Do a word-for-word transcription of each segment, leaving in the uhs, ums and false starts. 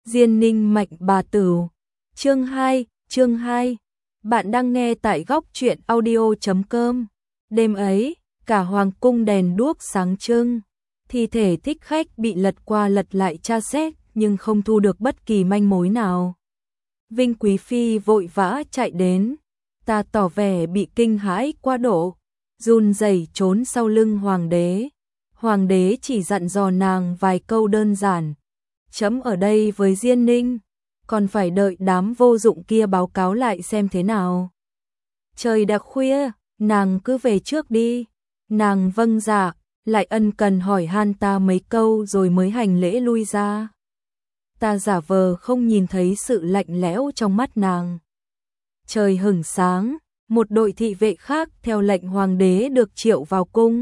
Diên Ninh Mệnh Bà Tửu. Chương hai, chương hai. Bạn đang nghe tại góc truyện audio chấm com. Đêm ấy, cả hoàng cung đèn đuốc sáng trưng. Thi thể thích khách bị lật qua lật lại tra xét, nhưng không thu được bất kỳ manh mối nào. Vinh Quý Phi vội vã chạy đến. Ta tỏ vẻ bị kinh hãi quá độ, run rẩy trốn sau lưng hoàng đế. Hoàng đế chỉ dặn dò nàng vài câu đơn giản. Chấm ở đây với Diên Ninh, còn phải đợi đám vô dụng kia báo cáo lại xem thế nào. Trời đã khuya, nàng cứ về trước đi. Nàng vâng dạ, lại ân cần hỏi han ta mấy câu rồi mới hành lễ lui ra. Ta giả vờ không nhìn thấy sự lạnh lẽo trong mắt nàng. Trời hửng sáng, một đội thị vệ khác theo lệnh hoàng đế được triệu vào cung.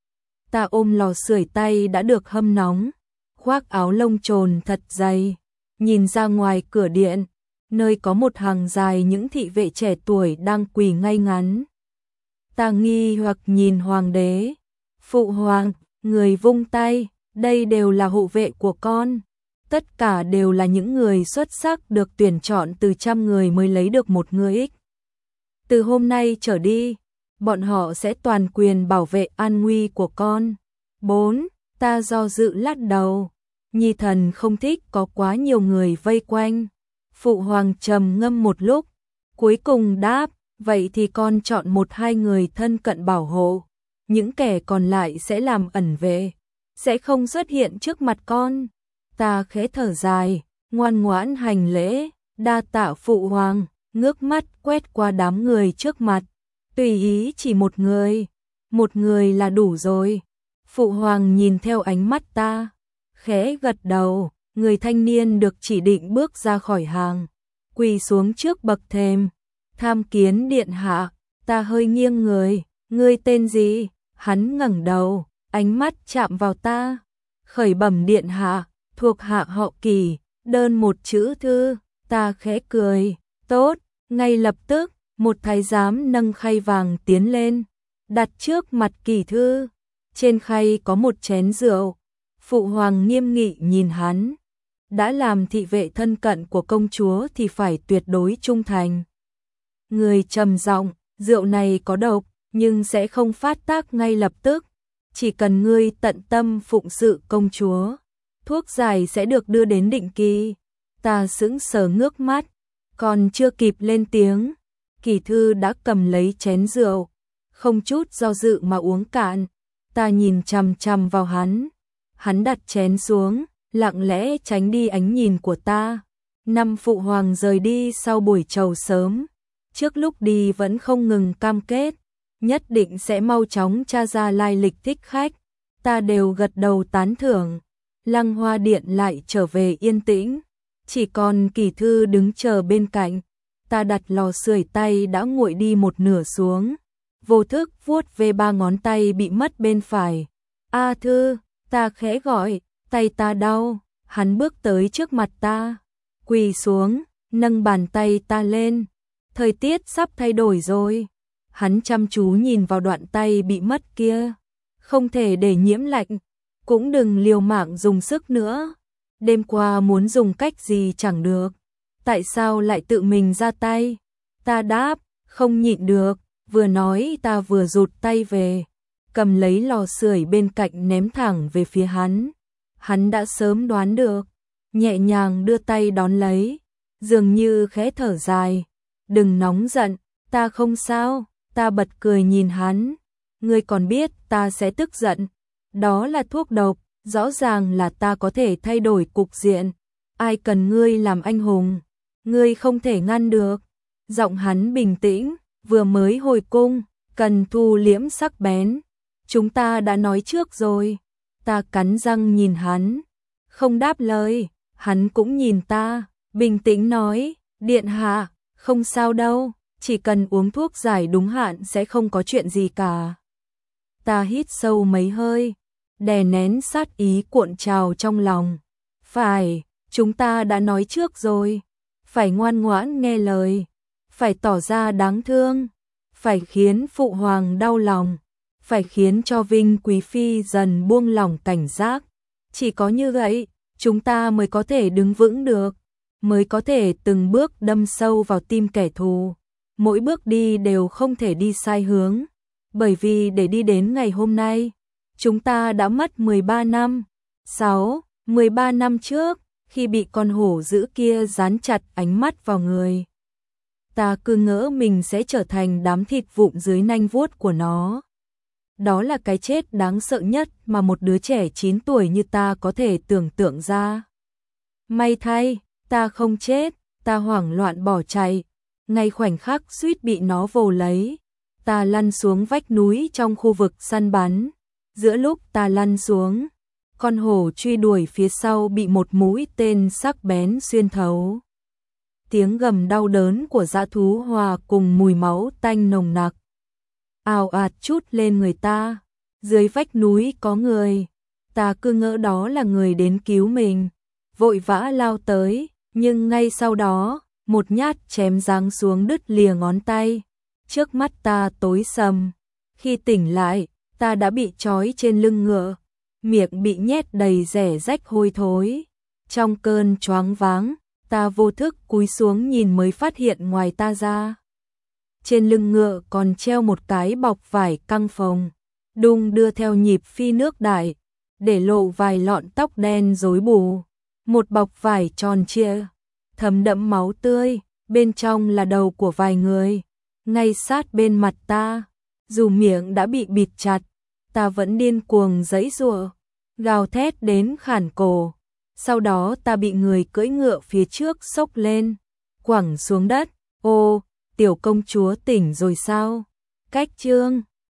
Ta ôm lò sưởi tay đã được hâm nóng, khoác áo lông trồn thật dày, nhìn ra ngoài cửa điện, nơi có một hàng dài những thị vệ trẻ tuổi đang quỳ ngay ngắn. Ta nghi hoặc nhìn hoàng đế. Phụ hoàng, người vung tay, đây đều là hộ vệ của con. Tất cả đều là những người xuất sắc được tuyển chọn từ trăm người mới lấy được một người ích. Từ hôm nay trở đi, bọn họ sẽ toàn quyền bảo vệ an nguy của con. Bốn, ta do dự lắc đầu. Nhi thần không thích có quá nhiều người vây quanh. Phụ hoàng trầm ngâm một lúc, cuối cùng đáp, vậy thì con chọn một hai người thân cận bảo hộ. Những kẻ còn lại sẽ làm ẩn vệ, sẽ không xuất hiện trước mặt con. Ta khẽ thở dài, ngoan ngoãn hành lễ, đa tạ phụ hoàng, ngước mắt quét qua đám người trước mặt. Tùy ý chỉ một người, một người là đủ rồi. Phụ hoàng nhìn theo ánh mắt ta, khẽ gật đầu, người thanh niên được chỉ định bước ra khỏi hàng, quỳ xuống trước bậc thềm. Tham kiến điện hạ. Ta hơi nghiêng người, ngươi tên gì? Hắn ngẩng đầu, ánh mắt chạm vào ta. Khởi bẩm điện hạ, thuộc hạ họ Kỳ, đơn một chữ thư. Ta khẽ cười, tốt. Ngay lập tức, một thái giám nâng khay vàng tiến lên, đặt trước mặt Kỳ thư. Trên khay có một chén rượu. Phụ hoàng nghiêm nghị nhìn hắn. Đã làm thị vệ thân cận của công chúa thì phải tuyệt đối trung thành. Người trầm giọng, rượu này có độc, nhưng sẽ không phát tác ngay lập tức. Chỉ cần ngươi tận tâm phụng sự công chúa, thuốc giải sẽ được đưa đến định kỳ. Ta sững sờ ngước mắt, còn chưa kịp lên tiếng, Kỳ thư đã cầm lấy chén rượu, không chút do dự mà uống cạn. Ta nhìn chằm chằm vào hắn, hắn đặt chén xuống, lặng lẽ tránh đi ánh nhìn của ta. Năm phụ hoàng rời đi sau buổi trầu sớm, trước lúc đi vẫn không ngừng cam kết, nhất định sẽ mau chóng tra ra lai lịch thích khách. Ta đều gật đầu tán thưởng. Lăng Hoa điện lại trở về yên tĩnh, chỉ còn Kỳ thư đứng chờ bên cạnh. Ta đặt lò sưởi tay đã nguội đi một nửa xuống, vô thức vuốt về ba ngón tay bị mất bên phải. A Thư, ta khẽ gọi, tay ta đau. Hắn bước tới trước mặt ta, quỳ xuống, nâng bàn tay ta lên. Thời tiết sắp thay đổi rồi. Hắn chăm chú nhìn vào đoạn tay bị mất kia. Không thể để nhiễm lạnh, cũng đừng liều mạng dùng sức nữa. Đêm qua muốn dùng cách gì chẳng được, tại sao lại tự mình ra tay? Ta đáp, không nhịn được. Vừa nói ta vừa rụt tay về, cầm lấy lò sưởi bên cạnh ném thẳng về phía hắn. Hắn đã sớm đoán được, nhẹ nhàng đưa tay đón lấy, dường như khẽ thở dài. Đừng nóng giận, ta không sao. Ta bật cười nhìn hắn. Ngươi còn biết ta sẽ tức giận. Đó là thuốc độc, rõ ràng là ta có thể thay đổi cục diện. Ai cần ngươi làm anh hùng, ngươi không thể ngăn được. Giọng hắn bình tĩnh, vừa mới hồi cung, cần thu liễm sắc bén. Chúng ta đã nói trước rồi. Ta cắn răng nhìn hắn, không đáp lời. Hắn cũng nhìn ta, bình tĩnh nói, điện hạ, không sao đâu, chỉ cần uống thuốc giải đúng hạn sẽ không có chuyện gì cả. Ta hít sâu mấy hơi, đè nén sát ý cuộn trào trong lòng. Phải, chúng ta đã nói trước rồi, phải ngoan ngoãn nghe lời, phải tỏ ra đáng thương, phải khiến phụ hoàng đau lòng, phải khiến cho Vinh Quý Phi dần buông lỏng cảnh giác. Chỉ có như vậy, chúng ta mới có thể đứng vững được, mới có thể từng bước đâm sâu vào tim kẻ thù. Mỗi bước đi đều không thể đi sai hướng, bởi vì để đi đến ngày hôm nay, chúng ta đã mất mười ba năm. sáu, mười ba năm trước, khi bị con hổ dữ kia dán chặt ánh mắt vào người, ta cứ ngỡ mình sẽ trở thành đám thịt vụn dưới nanh vuốt của nó. Đó là cái chết đáng sợ nhất mà một đứa trẻ chín tuổi như ta có thể tưởng tượng ra. May thay, ta không chết, ta hoảng loạn bỏ chạy, ngay khoảnh khắc suýt bị nó vồ lấy, ta lăn xuống vách núi trong khu vực săn bắn. Giữa lúc ta lăn xuống, con hổ truy đuổi phía sau bị một mũi tên sắc bén xuyên thấu. Tiếng gầm đau đớn của dã thú hòa cùng mùi máu tanh nồng nặc ào ạt trút lên người ta. Dưới vách núi có người, ta cứ ngỡ đó là người đến cứu mình, vội vã lao tới, nhưng ngay sau đó, một nhát chém giáng xuống đứt lìa ngón tay. Trước mắt ta tối sầm, khi tỉnh lại, ta đã bị trói trên lưng ngựa, miệng bị nhét đầy rẻ rách hôi thối. Trong cơn choáng váng, ta vô thức cúi xuống nhìn mới phát hiện ngoài ta ra, trên lưng ngựa còn treo một cái bọc vải căng phồng, đung đưa theo nhịp phi nước đại, để lộ vài lọn tóc đen rối bù. Một bọc vải tròn trịa, thấm đẫm máu tươi, bên trong là đầu của vài người. Ngay sát bên mặt ta, dù miệng đã bị bịt chặt, ta vẫn điên cuồng giãy giụa, gào thét đến khản cổ. Sau đó ta bị người cưỡi ngựa phía trước xốc lên, quẳng xuống đất. Ô, tiểu công chúa tỉnh rồi sao? Cách chương